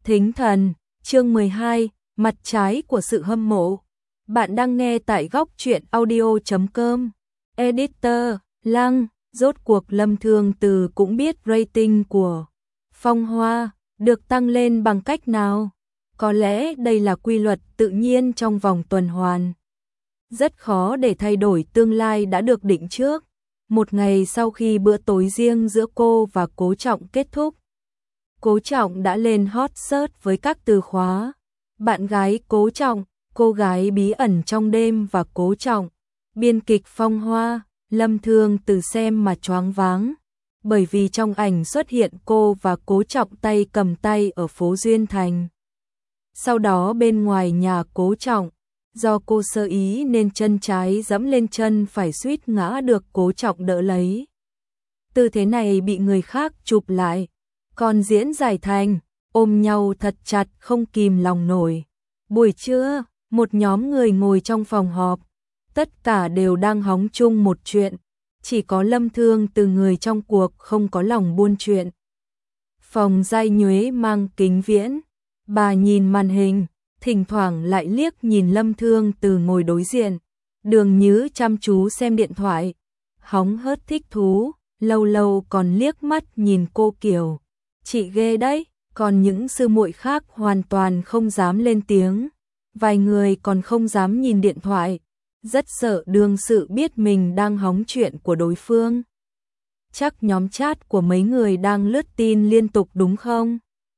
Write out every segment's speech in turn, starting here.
Thính thần, chương 12, mặt trái của sự hâm mộ. Bạn đang nghe tại góc truyện audio.com. Editor, Lăng, rốt cuộc Lâm Thương Từ cũng biết rating của Phong Hoa được tăng lên bằng cách nào. Có lẽ đây là quy luật tự nhiên trong vòng tuần hoàn. Rất khó để thay đổi tương lai đã được định trước. Một ngày sau khi bữa tối riêng giữa cô và Cố Trọng kết thúc, Cố Trọng đã lên hot search với các từ khóa: bạn gái Cố Trọng, cô gái bí ẩn trong đêm và Cố Trọng, biên kịch Phong Hoa. Lâm Thương Từ xem mà choáng váng, bởi vì trong ảnh xuất hiện cô và Cố Trọng tay cầm tay ở phố Duyên Thành. Sau đó bên ngoài nhà Cố Trọng, do cô sơ ý nên chân trái giẫm lên chân phải suýt ngã được Cố Trọng đỡ lấy. Tư thế này bị người khác chụp lại, còn diễn giải thành ôm nhau thật chặt không kìm lòng nổi. Buổi trưa, một nhóm người ngồi trong phòng họp, tất cả đều đang hóng chung một chuyện, chỉ có Lâm Thương Từ người trong cuộc không có lòng buôn chuyện. Phòng Giai Nhuế mang kính viễn, bà nhìn màn hình, thỉnh thoảng lại liếc nhìn Lâm Thương Từ ngồi đối diện. Đường Nhứ chăm chú xem điện thoại, hóng hớt thích thú, lâu lâu còn liếc mắt nhìn cô kiểu chị ghê đấy. Còn những sư muội khác hoàn toàn không dám lên tiếng, vài người còn không dám nhìn điện thoại, rất sợ đương sự biết mình đang hóng chuyện của đối phương. Chắc nhóm chat của mấy người đang lướt tin liên tục đúng không?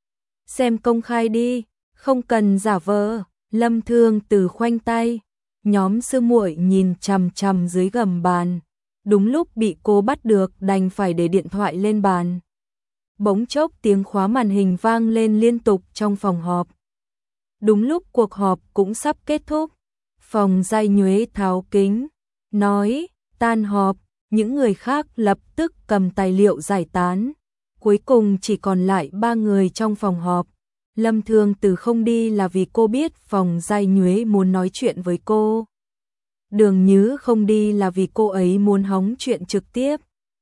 Xem công khai đi, không cần giả vờ. Lâm Thương Từ khoanh tay, nhóm sư muội nhìn chằm chằm dưới gầm bàn, đúng lúc bị cô bắt được đành phải để điện thoại lên bàn. Bỗng chốc tiếng khóa màn hình vang lên liên tục trong phòng họp. Đúng lúc cuộc họp cũng sắp kết thúc, Phòng Giai Nhuế tháo kính, nói tan họp. Những người khác lập tức cầm tài liệu giải tán. Cuối cùng chỉ còn lại 3 người trong phòng họp. Lâm Thương Từ không đi là vì cô biết Phòng Giai Nhuế muốn nói chuyện với cô. Đường Nhứ không đi là vì cô ấy muốn hóng chuyện trực tiếp.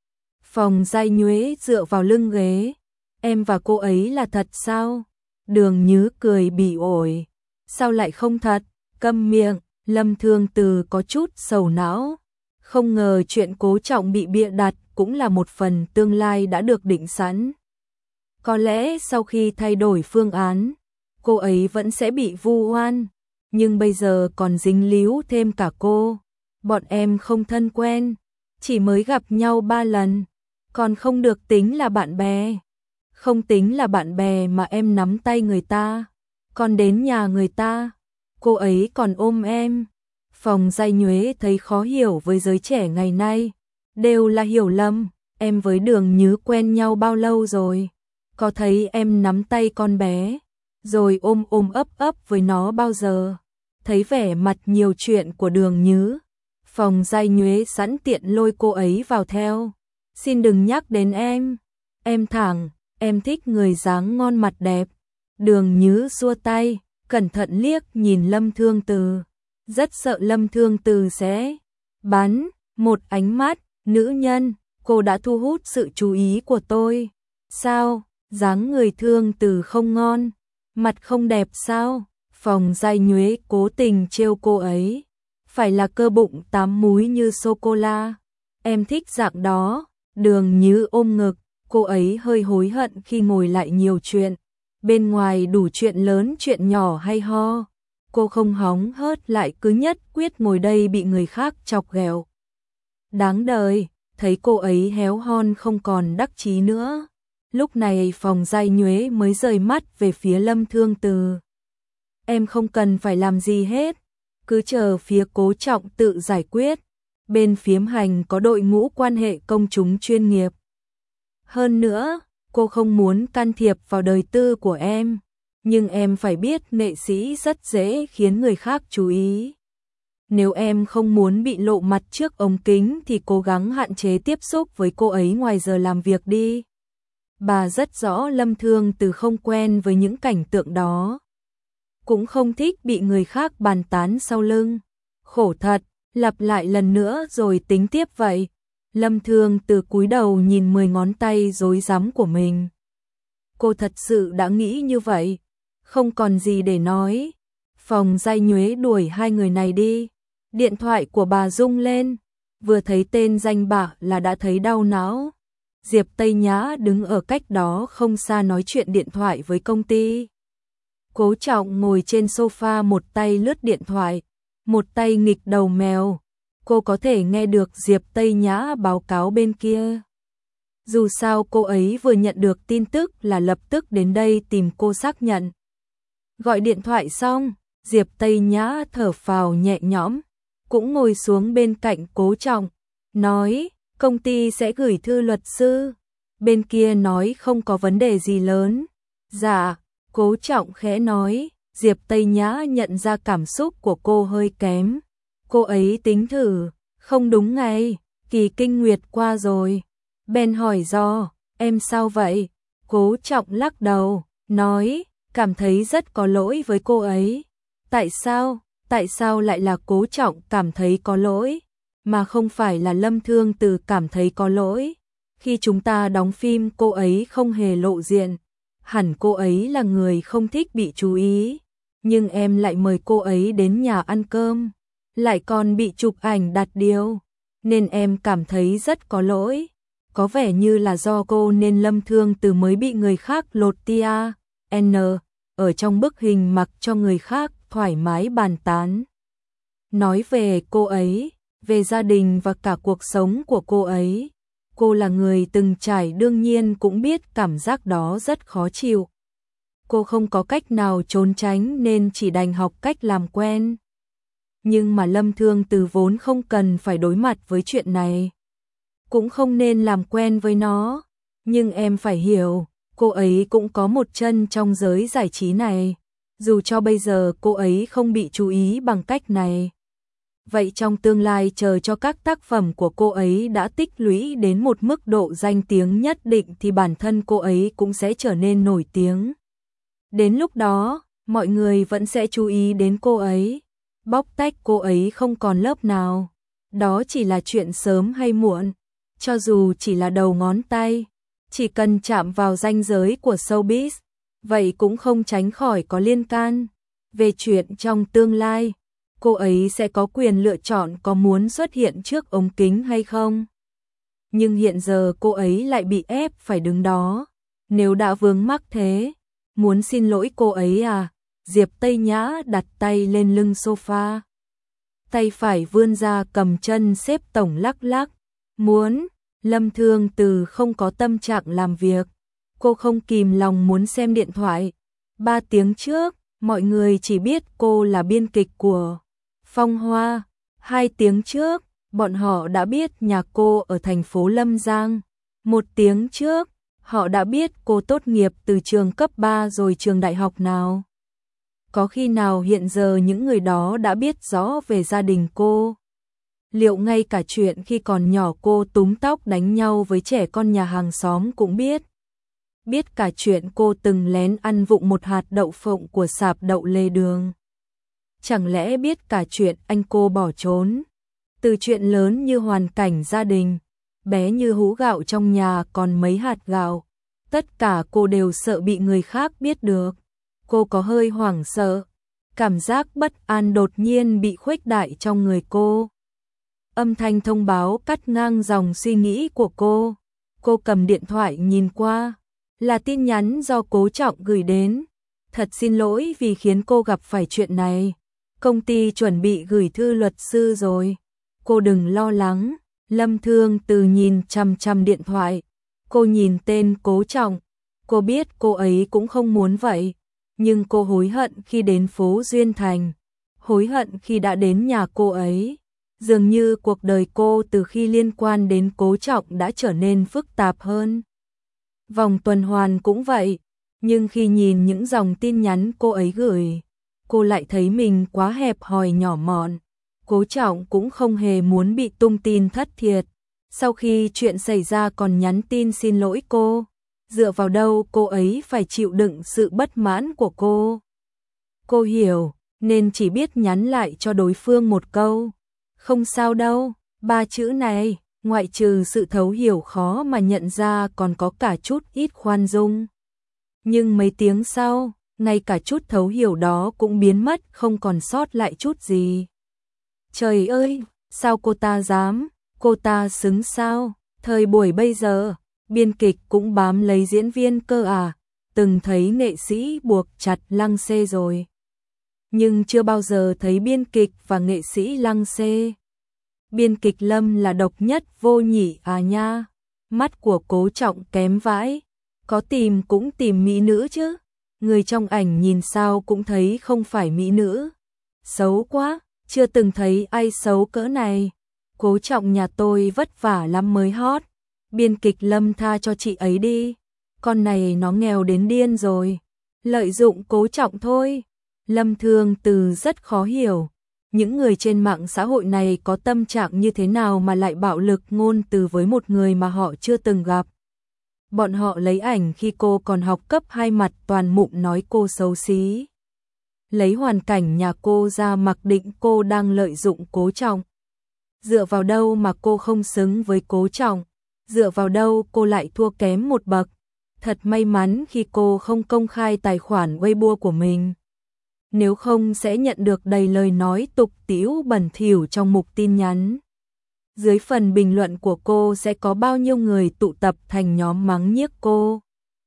Phòng Giai Nhuế dựa vào lưng ghế. Em và cô ấy là thật sao? Đường Nhứ cười bỉ ổi. Sao lại không thật? Câm miệng. Lâm Thương Từ có chút sầu não. Không ngờ chuyện Cố Trọng bị bịa đặt cũng là một phần tương lai đã được định sẵn. Có lẽ sau khi thay đổi phương án, cô ấy vẫn sẽ bị vu oan. Nhưng bây giờ còn dính líu thêm cả cô. Bọn em không thân quen, chỉ mới gặp nhau 3 lần. Còn không được tính là bạn bè. Không tính là bạn bè mà em nắm tay người ta, còn đến nhà người ta, cô ấy còn ôm em. Phòng Giai Nhuế thấy khó hiểu với giới trẻ ngày nay, đều là hiểu lầm. Em với Đường Nhứ quen nhau bao lâu rồi? Có thấy em nắm tay con bé, rồi ôm ôm ấp với nó bao giờ? Thấy vẻ mặt nhiều chuyện của Đường Nhứ, Phòng Giai Nhuế sẵn tiện lôi cô ấy vào theo. Xin đừng nhắc đến em thẳng, em thích người dáng ngon mặt đẹp. Đường Nhứ xua tay, cẩn thận liếc nhìn Lâm Thương Từ, rất sợ Lâm Thương Từ sẽ bắn một ánh mắt. Nữ nhân, cô đã thu hút sự chú ý của tôi. Sao, dáng người Thương Từ không ngon, mặt không đẹp sao? Phòng Giai Nhuế cố tình trêu cô ấy. Phải là cơ bụng 8 múi như sô-cô-la. Em thích dạng đó. Đường Nhứ ôm ngực, cô ấy hơi hối hận khi ngồi lại nhiều chuyện. Bên ngoài đủ chuyện lớn chuyện nhỏ hay ho. Cô không hóng hớt lại cứ nhất quyết ngồi đây bị người khác chọc ghẹo. Đáng đời, thấy cô ấy héo hon không còn đắc chí nữa. Lúc này Phòng Giai Nhuế mới rời mắt về phía Lâm Thương Từ. Em không cần phải làm gì hết, cứ chờ phía Cố Trọng tự giải quyết. Bên Phiếm Hành có đội ngũ quan hệ công chúng chuyên nghiệp. Hơn nữa, cô không muốn can thiệp vào đời tư của em. Nhưng em phải biết nghệ sĩ rất dễ khiến người khác chú ý. Nếu em không muốn bị lộ mặt trước ống kính thì cố gắng hạn chế tiếp xúc với cô ấy ngoài giờ làm việc đi. Bà rất rõ Lâm Thương Từ không quen với những cảnh tượng đó. Cũng không thích bị người khác bàn tán sau lưng. Khổ thật, lặp lại lần nữa rồi tính tiếp vậy. Lâm Thương Từ cúi đầu nhìn 10 ngón tay rối rắm của mình. Cô thật sự đã nghĩ như vậy, Không còn gì để nói. Phòng Giai Nhuế đuổi hai người này đi. Điện thoại của bà rung lên. Vừa thấy tên danh bạ là đã thấy đau não. Diệp Tây Nhã đứng ở cách đó không xa nói chuyện điện thoại với công ty. Cố Trọng ngồi trên sofa một tay lướt điện thoại, một tay nghịch đầu mèo. Cô có thể nghe được Diệp Tây Nhã báo cáo bên kia. Dù sao cô ấy vừa nhận được tin tức là lập tức đến đây tìm cô xác nhận. Gọi điện thoại xong, Diệp Tây Nhã thở phào nhẹ nhõm, cũng ngồi xuống bên cạnh Cố Trọng, nói công ty sẽ gửi thư luật sư. Bên kia nói không có vấn đề gì lớn. Dạ, Cố Trọng khẽ nói. Diệp Tây Nhã nhận ra cảm xúc của cô hơi kém. Cô ấy tính thử, không đúng ngày, kỳ kinh nguyệt qua rồi. Ben hỏi do, em sao vậy? Cố Trọng lắc đầu, nói, cảm thấy rất có lỗi với cô ấy. Tại sao? Tại sao lại là Cố Trọng cảm thấy có lỗi, mà không phải là Lâm Thương Từ cảm thấy có lỗi? Khi chúng ta đóng phim cô ấy không hề lộ diện, hẳn cô ấy là người không thích bị chú ý. Nhưng em lại mời cô ấy đến nhà ăn cơm, lại còn bị chụp ảnh đặt điều, nên em cảm thấy rất có lỗi. Có vẻ như là do cô nên Lâm Thương Từ mới bị người khác lột tia N ở trong bức hình mặc cho người khác thoải mái bàn tán. Nói về cô ấy, về gia đình và cả cuộc sống của cô ấy. Cô là người từng trải đương nhiên cũng biết cảm giác đó rất khó chịu. Cô không có cách nào trốn tránh nên chỉ đành học cách làm quen. Nhưng mà Lâm Thương Từ vốn không cần phải đối mặt với chuyện này, cũng không nên làm quen với nó. Nhưng em phải hiểu, cô ấy cũng có một chân trong giới giải trí này. Dù cho bây giờ cô ấy không bị chú ý bằng cách này, vậy trong tương lai chờ cho các tác phẩm của cô ấy đã tích lũy đến một mức độ danh tiếng nhất định thì bản thân cô ấy cũng sẽ trở nên nổi tiếng. Đến lúc đó, mọi người vẫn sẽ chú ý đến cô ấy. Bóc tách cô ấy không còn lớp nào. Đó chỉ là chuyện sớm hay muộn. Cho dù chỉ là đầu ngón tay, chỉ cần chạm vào ranh giới của showbiz, vậy cũng không tránh khỏi có liên can. Về chuyện trong tương lai, cô ấy sẽ có quyền lựa chọn có muốn xuất hiện trước ống kính hay không. Nhưng hiện giờ cô ấy lại bị ép phải đứng đó. Nếu đã vướng mắc thế, muốn xin lỗi cô ấy à? Diệp Tây Nhã đặt tay lên lưng sofa, tay phải vươn ra cầm chân xếp tổng lắc lắc. Muốn. Lâm Thương Từ không có tâm trạng làm việc. Cô không kìm lòng muốn xem điện thoại. 3 tiếng trước, mọi người chỉ biết cô là biên kịch của Phong Hoa. 2 tiếng trước, bọn họ đã biết nhà cô ở thành phố Lâm Giang. 1 tiếng trước, họ đã biết cô tốt nghiệp từ trường cấp 3 rồi trường đại học nào. Có khi nào hiện giờ những người đó đã biết rõ về gia đình cô? Liệu ngay cả chuyện khi còn nhỏ cô túm tóc đánh nhau với trẻ con nhà hàng xóm cũng biết? Biết cả chuyện cô từng lén ăn vụng một hạt đậu phộng của sạp đậu lề đường? Chẳng lẽ biết cả chuyện anh cô bỏ trốn? Từ chuyện lớn như hoàn cảnh gia đình, bé như hũ gạo trong nhà còn mấy hạt gạo, tất cả cô đều sợ bị người khác biết được. Cô có hơi hoảng sợ, cảm giác bất an đột nhiên bị khuếch đại trong người cô. Âm thanh thông báo cắt ngang dòng suy nghĩ của cô. Cô cầm điện thoại nhìn qua, là tin nhắn do Cố Trọng gửi đến. Thật xin lỗi vì khiến cô gặp phải chuyện này. Công ty chuẩn bị gửi thư luật sư rồi. Cô đừng lo lắng. Lâm Thương Từ nhìn chằm chằm điện thoại. Cô nhìn tên Cố Trọng. Cô biết cô ấy cũng không muốn vậy. Nhưng cô hối hận khi đến phố Duyên Thành. Hối hận khi đã đến nhà cô ấy. Dường như cuộc đời cô từ khi liên quan đến Cố Trọng đã trở nên phức tạp hơn. Vòng tuần hoàn cũng vậy. Nhưng khi nhìn những dòng tin nhắn cô ấy gửi, cô lại thấy mình quá hẹp hòi nhỏ mọn. Cố Trọng cũng không hề muốn bị tung tin thất thiệt. Sau khi chuyện xảy ra còn nhắn tin xin lỗi cô. Dựa vào đâu cô ấy phải chịu đựng sự bất mãn của cô? Cô hiểu, nên chỉ biết nhắn lại cho đối phương một câu. Không sao đâu, 3 chữ này, ngoại trừ sự thấu hiểu khó mà nhận ra còn có cả chút ít khoan dung. Nhưng mấy tiếng sau, ngay cả chút thấu hiểu đó cũng biến mất, không còn sót lại chút gì. Trời ơi, sao cô ta dám, cô ta xứng sao? Thời buổi bây giờ, biên kịch cũng bám lấy diễn viên cơ à? Từng thấy nghệ sĩ buộc chặt lăng xê rồi, nhưng chưa bao giờ thấy biên kịch và nghệ sĩ lăng xê. Biên kịch Lâm là độc nhất vô nhị à nha. Mắt của Cố Trọng kém vãi, có tìm cũng tìm mỹ nữ chứ. Người trong ảnh nhìn sao cũng thấy không phải mỹ nữ. Xấu quá, chưa từng thấy ai xấu cỡ này. Cố Trọng nhà tôi vất vả lắm mới hot. Biên kịch Lâm tha cho chị ấy đi. Con này nó nghèo đến điên rồi. Lợi dụng Cố Trọng thôi. Lâm Thương Từ rất khó hiểu. Những người trên mạng xã hội này có tâm trạng như thế nào mà lại bạo lực ngôn từ với một người mà họ chưa từng gặp. Bọn họ lấy ảnh khi cô còn học cấp 2 mặt toàn mụn nói cô xấu xí. Lấy hoàn cảnh nhà cô ra mặc định cô đang lợi dụng Cố Trọng. Dựa vào đâu mà cô không xứng với Cố Trọng? Dựa vào đâu cô lại thua kém một bậc? Thật may mắn khi cô không công khai tài khoản Weibo của mình. Nếu không sẽ nhận được đầy lời nói tục tĩu bẩn thỉu trong mục tin nhắn. Dưới phần bình luận của cô sẽ có bao nhiêu người tụ tập thành nhóm mắng nhiếc cô.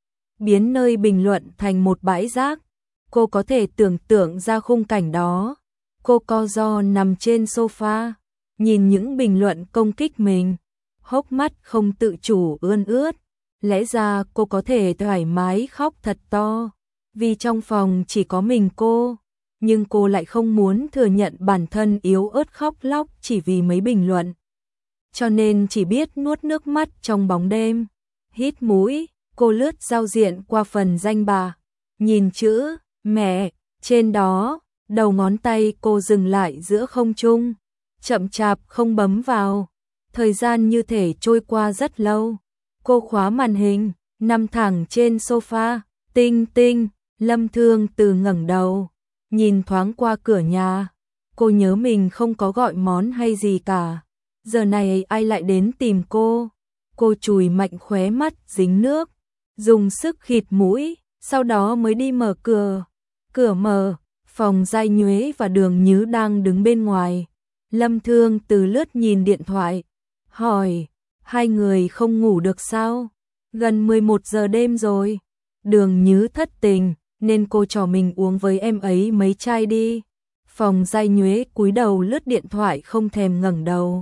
Biến nơi bình luận thành một bãi rác. Cô có thể tưởng tượng ra khung cảnh đó. Cô co ro nằm trên sofa, nhìn những bình luận công kích mình. Hốc mắt không tự chủ ươn ướt. Lẽ ra cô có thể thoải mái khóc thật to, vì trong phòng chỉ có mình cô. Nhưng cô lại không muốn thừa nhận bản thân yếu ớt khóc lóc chỉ vì mấy bình luận. Cho nên chỉ biết nuốt nước mắt trong bóng đêm. Hít mũi, cô lướt giao diện qua phần danh bạ. Nhìn chữ mẹ trên đó, đầu ngón tay cô dừng lại giữa không trung. Chậm chạp không bấm vào. Thời gian như thể trôi qua rất lâu. Cô khóa màn hình, nằm thẳng trên sofa. Tinh tinh, Lâm Thương Từ ngẩng đầu, nhìn thoáng qua cửa nhà. Cô nhớ mình không có gọi món hay gì cả. Giờ này ai lại đến tìm cô? Cô chùi mạnh khóe mắt dính nước, dùng sức khịt mũi, sau đó mới đi mở cửa. Cửa mở, Phòng Giai Nhuế và Đường Nhứ đang đứng bên ngoài. Lâm Thương Từ lướt nhìn điện thoại, hỏi, hai người không ngủ được sao? Gần 11 giờ đêm rồi. Đường Nhứ thất tình, nên cô trò mình uống với em ấy mấy chai đi. Phòng Giai Nhuế cúi đầu lướt điện thoại không thèm ngẩng đầu.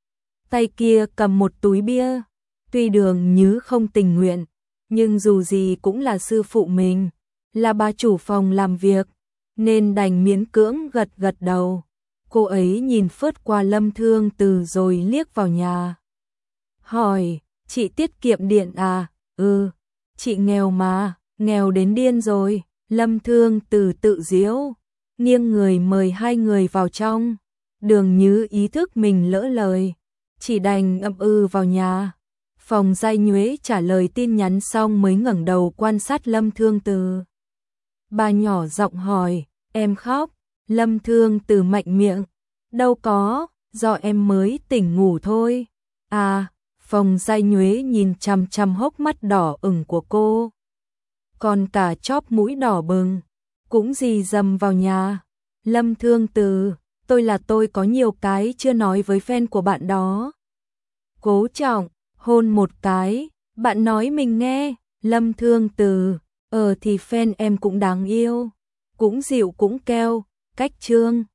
Tay kia cầm một túi bia. Tuy Đường Nhứ không tình nguyện, nhưng dù gì cũng là sư phụ mình, là bà chủ phòng làm việc, nên đành miễn cưỡng gật gật đầu. Cô ấy nhìn phớt qua Lâm Thương Từ rồi liếc vào nhà. Hỏi, chị tiết kiệm điện à? Ừ, chị nghèo mà, nghèo đến điên rồi. Lâm Thương Từ tự giễu, nghiêng người mời hai người vào trong. Đường Nhứ ý thức mình lỡ lời, chỉ đành ậm ừ vào nhà. Phòng Giai Nhuế trả lời tin nhắn xong mới ngẩng đầu quan sát Lâm Thương Từ. Bà nhỏ giọng hỏi, em khóc? Lâm Thương Từ mạnh miệng, đâu có, do em mới tỉnh ngủ thôi. À, Phòng Giai Nhuế nhìn chằm chằm hốc mắt đỏ ửng của cô, còn cả chóp mũi đỏ bừng, cũng rì rầm vào nhà. Lâm Thương Từ, tôi có nhiều cái chưa nói với fan của bạn đó. Cố Trọng, hôn một cái, bạn nói mình nghe. Lâm Thương Từ, thì fan em cũng đáng yêu, cũng dịu cũng keo, cách trương.